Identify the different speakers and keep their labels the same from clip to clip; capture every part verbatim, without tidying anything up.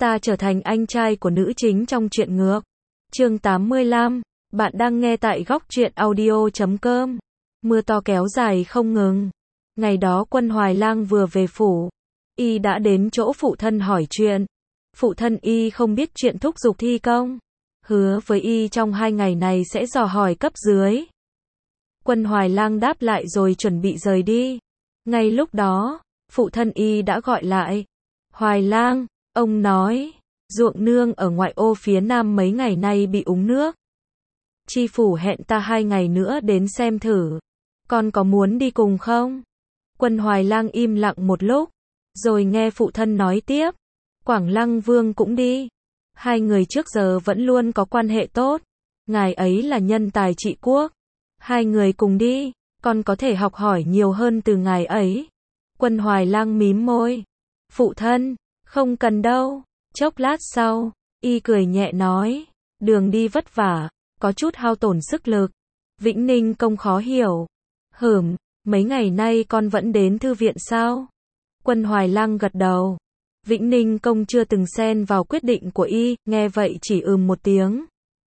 Speaker 1: Ta trở thành anh trai của nữ chính trong truyện ngược. Chương tám mươi lăm, bạn đang nghe tại góc truyện audio chấm com. Mưa to kéo dài không ngừng. Ngày đó Quân Hoài Lang vừa về phủ, y đã đến chỗ phụ thân hỏi chuyện. Phụ thân y không biết chuyện thúc giục thi công, hứa với y trong hai ngày này sẽ dò hỏi cấp dưới. Quân Hoài Lang đáp lại rồi chuẩn bị rời đi. Ngay lúc đó, phụ thân y đã gọi lại. Hoài Lang, ông nói, ruộng nương ở ngoại ô phía nam mấy ngày nay bị úng nước. Chi phủ hẹn ta hai ngày nữa đến xem thử. Con có muốn đi cùng không? Quân Hoài Lang im lặng một lúc, rồi nghe phụ thân nói tiếp. Quảng Lăng Vương cũng đi. Hai người trước giờ vẫn luôn có quan hệ tốt. Ngài ấy là nhân tài trị quốc. Hai người cùng đi, con có thể học hỏi nhiều hơn từ ngài ấy. Quân Hoài Lang mím môi. Phụ thân, không cần đâu. Chốc lát sau, y cười nhẹ nói. Đường đi vất vả, có chút hao tổn sức lực. Vĩnh Ninh công khó hiểu. Hửm, mấy ngày nay con vẫn đến thư viện sao? Quân Hoài Lang gật đầu. Vĩnh Ninh công chưa từng xen vào quyết định của y, nghe vậy chỉ ừm một tiếng.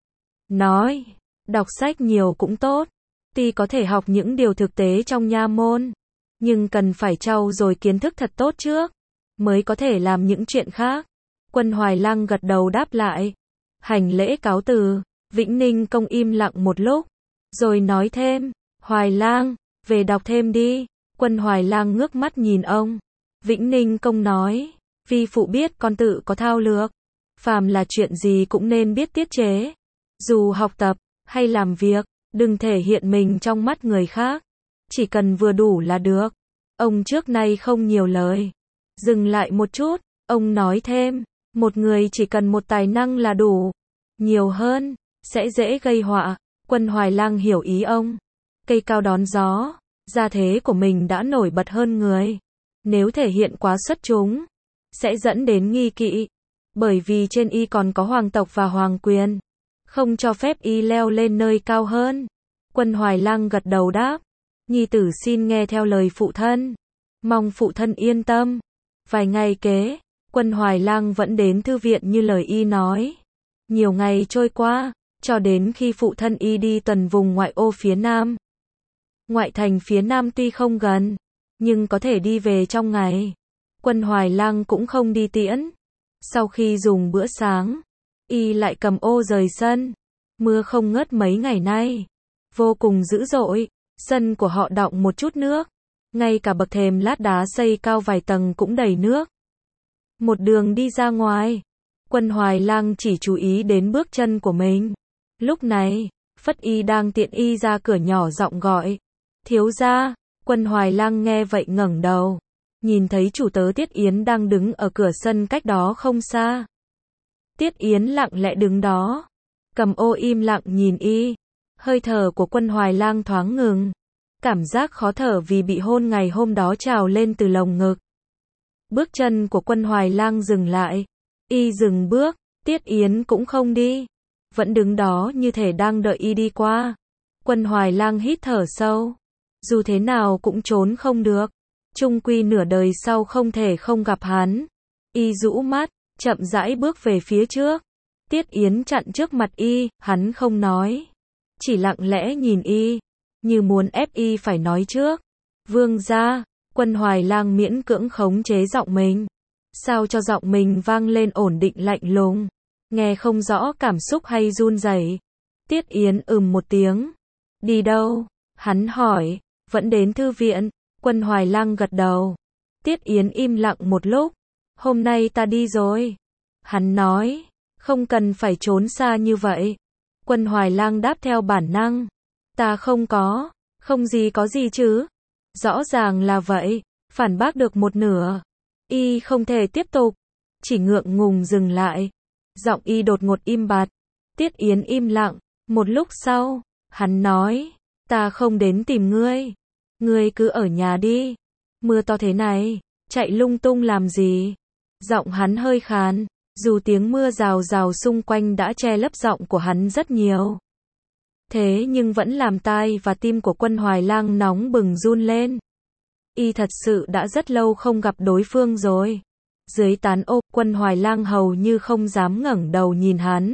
Speaker 1: Nói, đọc sách nhiều cũng tốt. Tuy có thể học những điều thực tế trong nha môn, nhưng cần phải trau dồi kiến thức thật tốt trước, mới có thể làm những chuyện khác. Quân Hoài Lang gật đầu đáp lại. Hành lễ cáo từ, Vĩnh Ninh công im lặng một lúc, rồi nói thêm, Hoài Lang, về đọc thêm đi. Quân Hoài Lang ngước mắt nhìn ông. Vĩnh Ninh công nói, vi phụ biết con tự có thao lược. Phàm là chuyện gì cũng nên biết tiết chế. Dù học tập, hay làm việc, đừng thể hiện mình trong mắt người khác. Chỉ cần vừa đủ là được. Ông trước nay không nhiều lời. Dừng lại một chút, ông nói thêm, một người chỉ cần một tài năng là đủ. Nhiều hơn, sẽ dễ gây họa. Quân Hoài Lang hiểu ý ông. Cây cao đón gió, gia thế của mình đã nổi bật hơn người. Nếu thể hiện quá xuất chúng, sẽ dẫn đến nghi kỵ. Bởi vì trên y còn có hoàng tộc và hoàng quyền. Không cho phép y leo lên nơi cao hơn. Quân Hoài Lang gật đầu đáp. Nhi tử xin nghe theo lời phụ thân. Mong phụ thân yên tâm. Vài ngày kế, Quân Hoài Lang vẫn đến thư viện như lời y nói. Nhiều ngày trôi qua, cho đến khi phụ thân y đi tuần vùng ngoại ô phía nam. Ngoại thành phía nam tuy không gần, nhưng có thể đi về trong ngày. Quân Hoài Lang cũng không đi tiễn. Sau khi dùng bữa sáng, y lại cầm ô rời sân. Mưa không ngớt mấy ngày nay, vô cùng dữ dội. Sân của họ đọng một chút nước. Ngay cả bậc thềm lát đá xây cao vài tầng cũng đầy nước. Một đường đi ra ngoài, Quân Hoài Lang chỉ chú ý đến bước chân của mình. Lúc này, Phất Y đang tiện y ra cửa nhỏ giọng gọi. Thiếu gia. Quân Hoài Lang nghe vậy ngẩng đầu. Nhìn thấy chủ tớ Tiết Yến đang đứng ở cửa sân cách đó không xa. Tiết Yến lặng lẽ đứng đó, cầm ô im lặng nhìn y. Hơi thở của Quân Hoài Lang thoáng ngừng. Cảm giác khó thở vì bị hôn ngày hôm đó trào lên từ lồng ngực. Bước chân của Quân Hoài Lang dừng lại. Y dừng bước, Tiết Yến cũng không đi. Vẫn đứng đó như thể đang đợi y đi qua. Quân Hoài Lang hít thở sâu. Dù thế nào cũng trốn không được. Chung quy nửa đời sau không thể không gặp hắn. Y rũ mắt, chậm rãi bước về phía trước. Tiết Yến chặn trước mặt y, hắn không nói. Chỉ lặng lẽ nhìn y, như muốn ép y phải nói trước. Vương gia. Quân Hoài Lang miễn cưỡng khống chế giọng mình. Sao cho giọng mình vang lên ổn định lạnh lùng. Nghe không rõ cảm xúc hay run rẩy. Tiết Yến ừm một tiếng. Đi đâu? Hắn hỏi. Vẫn đến thư viện. Quân Hoài Lang gật đầu. Tiết Yến im lặng một lúc. Hôm nay ta đi rồi. Hắn nói. Không cần phải trốn xa như vậy. Quân Hoài Lang đáp theo bản năng. Ta không có. Không gì có gì chứ. Rõ ràng là vậy. Phản bác được một nửa. Y không thể tiếp tục. Chỉ ngượng ngùng dừng lại. Giọng y đột ngột im bặt. Tiết Yến im lặng. Một lúc sau, hắn nói. Ta không đến tìm ngươi. Ngươi cứ ở nhà đi. Mưa to thế này, chạy lung tung làm gì? Giọng hắn hơi khàn. Dù tiếng mưa rào rào xung quanh đã che lấp giọng của hắn rất nhiều. Thế nhưng vẫn làm tai và tim của Quân Hoài Lang nóng bừng run lên. Y thật sự đã rất lâu không gặp đối phương rồi. Dưới tán ô, Quân Hoài Lang hầu như không dám ngẩng đầu nhìn hắn.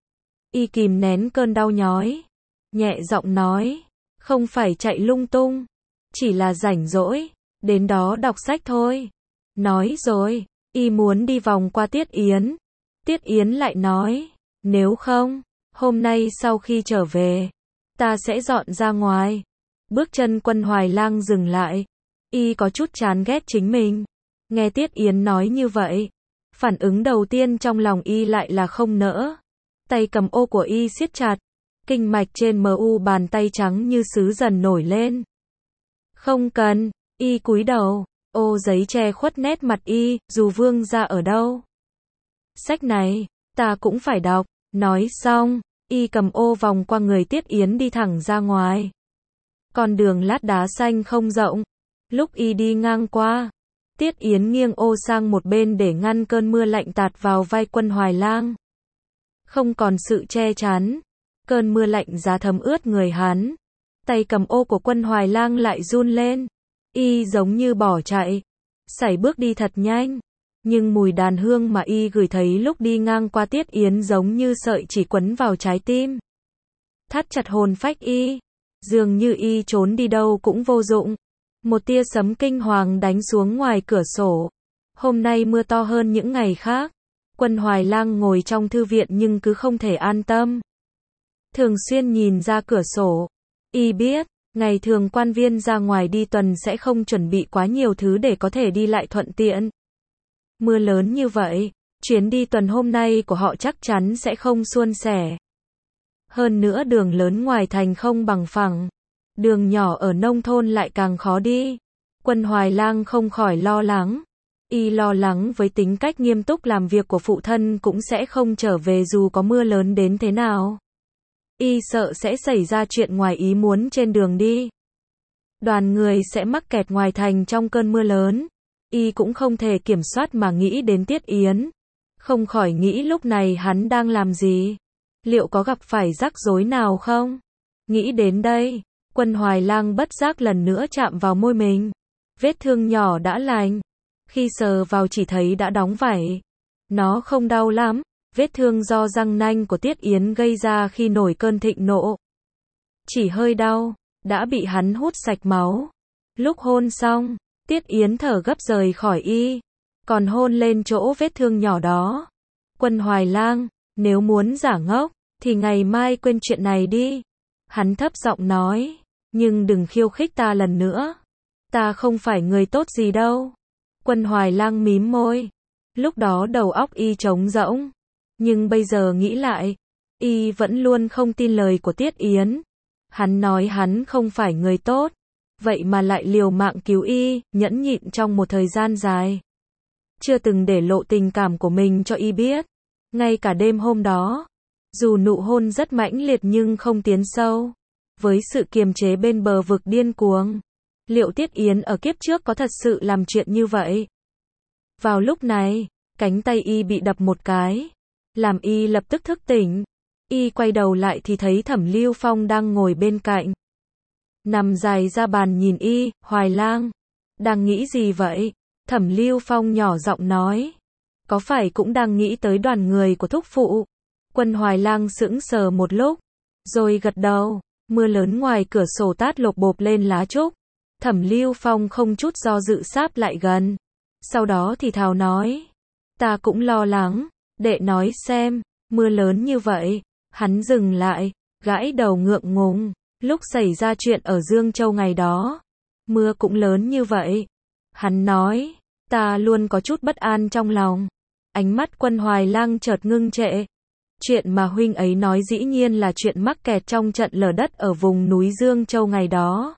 Speaker 1: Y kìm nén cơn đau nhói, nhẹ giọng nói, không phải chạy lung tung, chỉ là rảnh rỗi, đến đó đọc sách thôi. Nói rồi, Y muốn đi vòng qua Tiết Yến. Tiết Yến lại nói, nếu không, hôm nay sau khi trở về, ta sẽ dọn ra ngoài. Bước chân Quân Hoài Lang dừng lại. Y có chút chán ghét chính mình. Nghe Tiết Yến nói như vậy, phản ứng đầu tiên trong lòng Y lại là không nỡ. Tay cầm ô của Y siết chặt, kinh mạch trên mu bàn tay trắng như sứ dần nổi lên. Không cần, Y cúi đầu, ô giấy che khuất nét mặt Y, dù vương gia ở đâu. Sách này, ta cũng phải đọc. Nói xong, Y cầm ô vòng qua người Tiết Yến đi thẳng ra ngoài. Con đường lát đá xanh không rộng. Lúc Y đi ngang qua, Tiết Yến nghiêng ô sang một bên để ngăn cơn mưa lạnh tạt vào vai Quân Hoài Lang. Không còn sự che chắn, cơn mưa lạnh giá thấm ướt người hắn. Tay cầm ô của Quân Hoài Lang lại run lên. Y giống như bỏ chạy, sải bước đi thật nhanh. Nhưng mùi đàn hương mà Y gửi thấy lúc đi ngang qua Tiết Yến giống như sợi chỉ quấn vào trái tim. Thắt chặt hồn phách Y. Dường như Y trốn đi đâu cũng vô dụng. Một tia sấm kinh hoàng đánh xuống ngoài cửa sổ. Hôm nay mưa to hơn những ngày khác. Quân Hoài Lang ngồi trong thư viện nhưng cứ không thể an tâm. Thường xuyên nhìn ra cửa sổ. Y biết, ngày thường quan viên ra ngoài đi tuần sẽ không chuẩn bị quá nhiều thứ để có thể đi lại thuận tiện. Mưa lớn như vậy, chuyến đi tuần hôm nay của họ chắc chắn sẽ không suôn sẻ. Hơn nữa đường lớn ngoài thành không bằng phẳng. Đường nhỏ ở nông thôn lại càng khó đi. Quân Hoài Lang không khỏi lo lắng. Y lo lắng với tính cách nghiêm túc làm việc của phụ thân cũng sẽ không trở về dù có mưa lớn đến thế nào. Y sợ sẽ xảy ra chuyện ngoài ý muốn trên đường đi. Đoàn người sẽ mắc kẹt ngoài thành trong cơn mưa lớn. Y cũng không thể kiểm soát mà nghĩ đến Tiết Yến. Không khỏi nghĩ lúc này hắn đang làm gì? Liệu có gặp phải rắc rối nào không? Nghĩ đến đây, Quân Hoài Lang bất giác lần nữa chạm vào môi mình. Vết thương nhỏ đã lành. Khi sờ vào chỉ thấy đã đóng vảy. Nó không đau lắm. Vết thương do răng nanh của Tiết Yến gây ra khi nổi cơn thịnh nộ. Chỉ hơi đau, đã bị hắn hút sạch máu. Lúc hôn xong, Tiết Yến thở gấp rời khỏi Y. Còn hôn lên chỗ vết thương nhỏ đó. Quân Hoài Lang, nếu muốn giả ngốc, thì ngày mai quên chuyện này đi. Hắn thấp giọng nói, nhưng đừng khiêu khích ta lần nữa. Ta không phải người tốt gì đâu. Quân Hoài Lang mím môi. Lúc đó đầu óc Y trống rỗng. Nhưng bây giờ nghĩ lại, Y vẫn luôn không tin lời của Tiết Yến. Hắn nói hắn không phải người tốt, vậy mà lại liều mạng cứu Y, nhẫn nhịn trong một thời gian dài. Chưa từng để lộ tình cảm của mình cho Y biết. Ngay cả đêm hôm đó, dù nụ hôn rất mãnh liệt nhưng không tiến sâu. Với sự kiềm chế bên bờ vực điên cuồng, liệu Tiết Yến ở kiếp trước có thật sự làm chuyện như vậy? Vào lúc này, cánh tay Y bị đập một cái, làm Y lập tức thức tỉnh. Y quay đầu lại thì thấy Thẩm Lưu Phong đang ngồi bên cạnh. Nằm dài ra bàn nhìn Y, Hoài Lang, đang nghĩ gì vậy? Thẩm Lưu Phong nhỏ giọng nói, có phải cũng đang nghĩ tới đoàn người của thúc phụ? Quân Hoài Lang sững sờ một lúc, rồi gật đầu. Mưa lớn ngoài cửa sổ tát lộp bộp lên lá trúc. Thẩm Lưu Phong không chút do dự sáp lại gần. Sau đó thì thào nói, ta cũng lo lắng. Đệ nói xem, mưa lớn như vậy. Hắn dừng lại, gãi đầu ngượng ngùng. Lúc xảy ra chuyện ở Dương Châu ngày đó, mưa cũng lớn như vậy. Hắn nói, ta luôn có chút bất an trong lòng. Ánh mắt Quân Hoài Lang chợt ngưng trệ. Chuyện mà huynh ấy nói dĩ nhiên là chuyện mắc kẹt trong trận lở đất ở vùng núi Dương Châu ngày đó.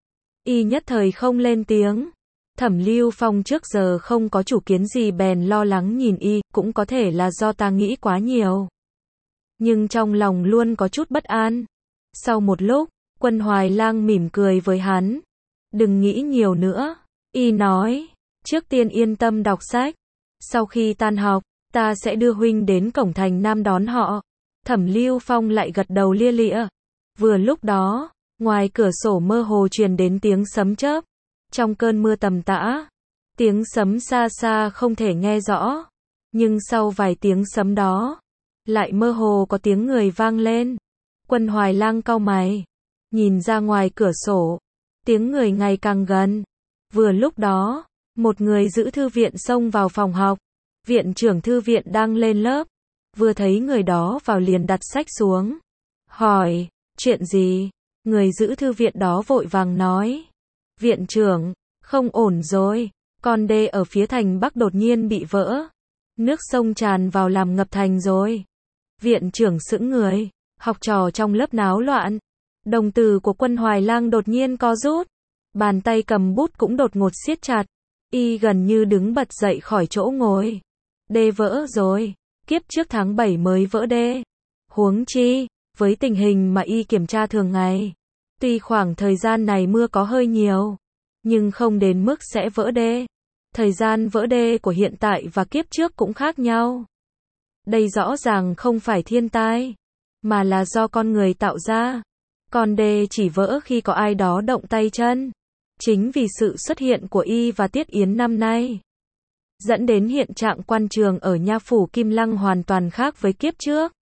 Speaker 1: Y nhất thời không lên tiếng. Thẩm Lưu Phong trước giờ không có chủ kiến gì bèn lo lắng nhìn Y, cũng có thể là do ta nghĩ quá nhiều. Nhưng trong lòng luôn có chút bất an. Sau một lúc, Quân Hoài Lang mỉm cười với hắn. Đừng nghĩ nhiều nữa. Y nói, trước tiên yên tâm đọc sách. Sau khi tan học, ta sẽ đưa huynh đến cổng thành Nam đón họ. Thẩm Lưu Phong lại gật đầu lia lịa. Vừa lúc đó, ngoài cửa sổ mơ hồ truyền đến tiếng sấm chớp. Trong cơn mưa tầm tã, Tiếng sấm xa xa không thể nghe rõ. Nhưng sau vài tiếng sấm đó, lại mơ hồ có tiếng người vang lên. Quân Hoài Lang cau mày, nhìn ra ngoài cửa sổ. Tiếng người ngày càng gần. Vừa lúc đó, một người giữ thư viện xông vào phòng học. Viện trưởng thư viện đang lên lớp. Vừa thấy người đó vào liền đặt sách xuống. Hỏi, chuyện gì? Người giữ thư viện đó vội vàng nói. Viện trưởng, không ổn rồi. Con đê ở phía thành Bắc đột nhiên bị vỡ. Nước sông tràn vào làm ngập thành rồi. Viện trưởng sững người. Học trò trong lớp náo loạn. Đồng tử của Quân Hoài Lang đột nhiên co rút. Bàn tay cầm bút cũng đột ngột siết chặt. Y gần như đứng bật dậy khỏi chỗ ngồi. Đê vỡ rồi. Kiếp trước tháng bảy mới vỡ đê. Huống chi, với tình hình mà y kiểm tra thường ngày. Tuy khoảng thời gian này mưa có hơi nhiều, nhưng không đến mức sẽ vỡ đê. Thời gian vỡ đê của hiện tại và kiếp trước cũng khác nhau. Đây rõ ràng không phải thiên tai, mà là do con người tạo ra. Còn đê chỉ vỡ khi có ai đó động tay chân. Chính vì sự xuất hiện của y và Tiết Yến năm nay, dẫn đến hiện trạng quan trường ở nha phủ Kim Lăng hoàn toàn khác với kiếp trước.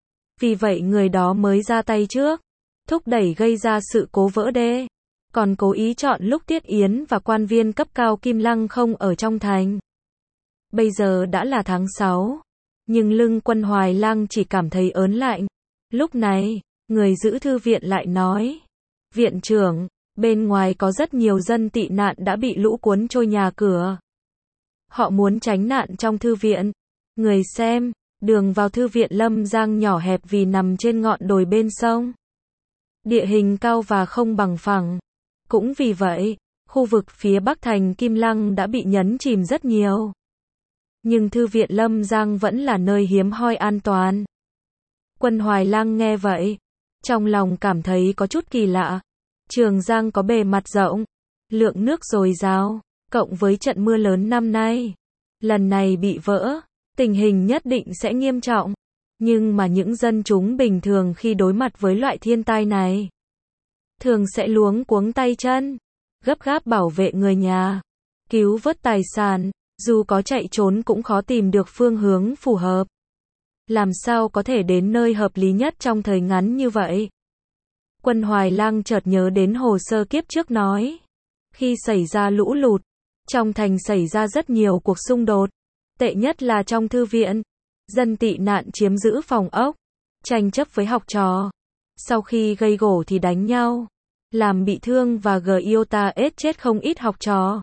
Speaker 1: Vì vậy người đó mới ra tay trước, thúc đẩy gây ra sự cố vỡ đê. Còn cố ý chọn lúc Tiết Yến và quan viên cấp cao Kim Lăng không ở trong thành. Bây giờ đã là tháng sáu, nhưng lưng Quân Hoài Lang chỉ cảm thấy ớn lạnh. Lúc này, người giữ thư viện lại nói. Viện trưởng, bên ngoài có rất nhiều dân tị nạn đã bị lũ cuốn trôi nhà cửa. Họ muốn tránh nạn trong thư viện. Người xem, đường vào thư viện Lâm Giang nhỏ hẹp vì nằm trên ngọn đồi bên sông. Địa hình cao và không bằng phẳng. Cũng vì vậy, khu vực phía bắc thành Kim Lăng đã bị nhấn chìm rất nhiều. Nhưng thư viện Lâm Giang vẫn là nơi hiếm hoi an toàn. Quân Hoài Lang nghe vậy, trong lòng cảm thấy có chút kỳ lạ. Trường Giang có bề mặt rộng, lượng nước dồi dào, cộng với trận mưa lớn năm nay, lần này bị vỡ, tình hình nhất định sẽ nghiêm trọng. Nhưng mà những dân chúng bình thường khi đối mặt với loại thiên tai này, thường sẽ luống cuống tay chân, gấp gáp bảo vệ người nhà, cứu vớt tài sản, dù có chạy trốn cũng khó tìm được phương hướng phù hợp. Làm sao có thể đến nơi hợp lý nhất trong thời ngắn như vậy? Quân Hoài Lang chợt nhớ đến hồ sơ kiếp trước nói. Khi xảy ra lũ lụt, trong thành xảy ra rất nhiều cuộc xung đột. Tệ nhất là trong thư viện. Dân tị nạn chiếm giữ phòng ốc, tranh chấp với học trò. Sau khi gây gổ thì đánh nhau, làm bị thương và giota ết chết không ít học trò.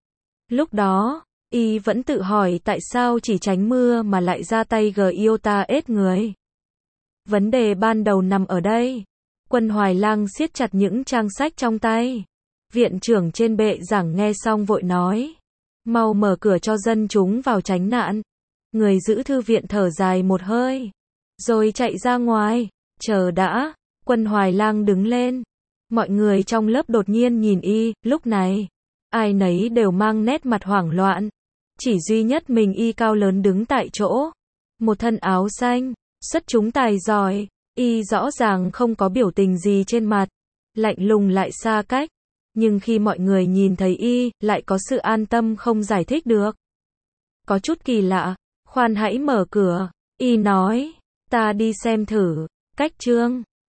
Speaker 1: Lúc đó, y vẫn tự hỏi tại sao chỉ tránh mưa mà lại ra tay giota ết người. Vấn đề ban đầu nằm ở đây. Quân Hoài Lang siết chặt những trang sách trong tay. Viện trưởng trên bệ giảng nghe xong vội nói. Mau mở cửa cho dân chúng vào tránh nạn. Người giữ thư viện thở dài một hơi, rồi chạy ra ngoài. Chờ đã. Quân Hoài Lang đứng lên. Mọi người trong lớp đột nhiên nhìn y. Lúc này, ai nấy đều mang nét mặt hoảng loạn. Chỉ duy nhất mình y cao lớn đứng tại chỗ. Một thân áo xanh, xuất chúng tài giỏi. Y rõ ràng không có biểu tình gì trên mặt, lạnh lùng lại xa cách. Nhưng khi mọi người nhìn thấy y, lại có sự an tâm không giải thích được. Có chút kỳ lạ. Khoan hãy mở cửa. Y nói, ta đi xem thử. Cách chương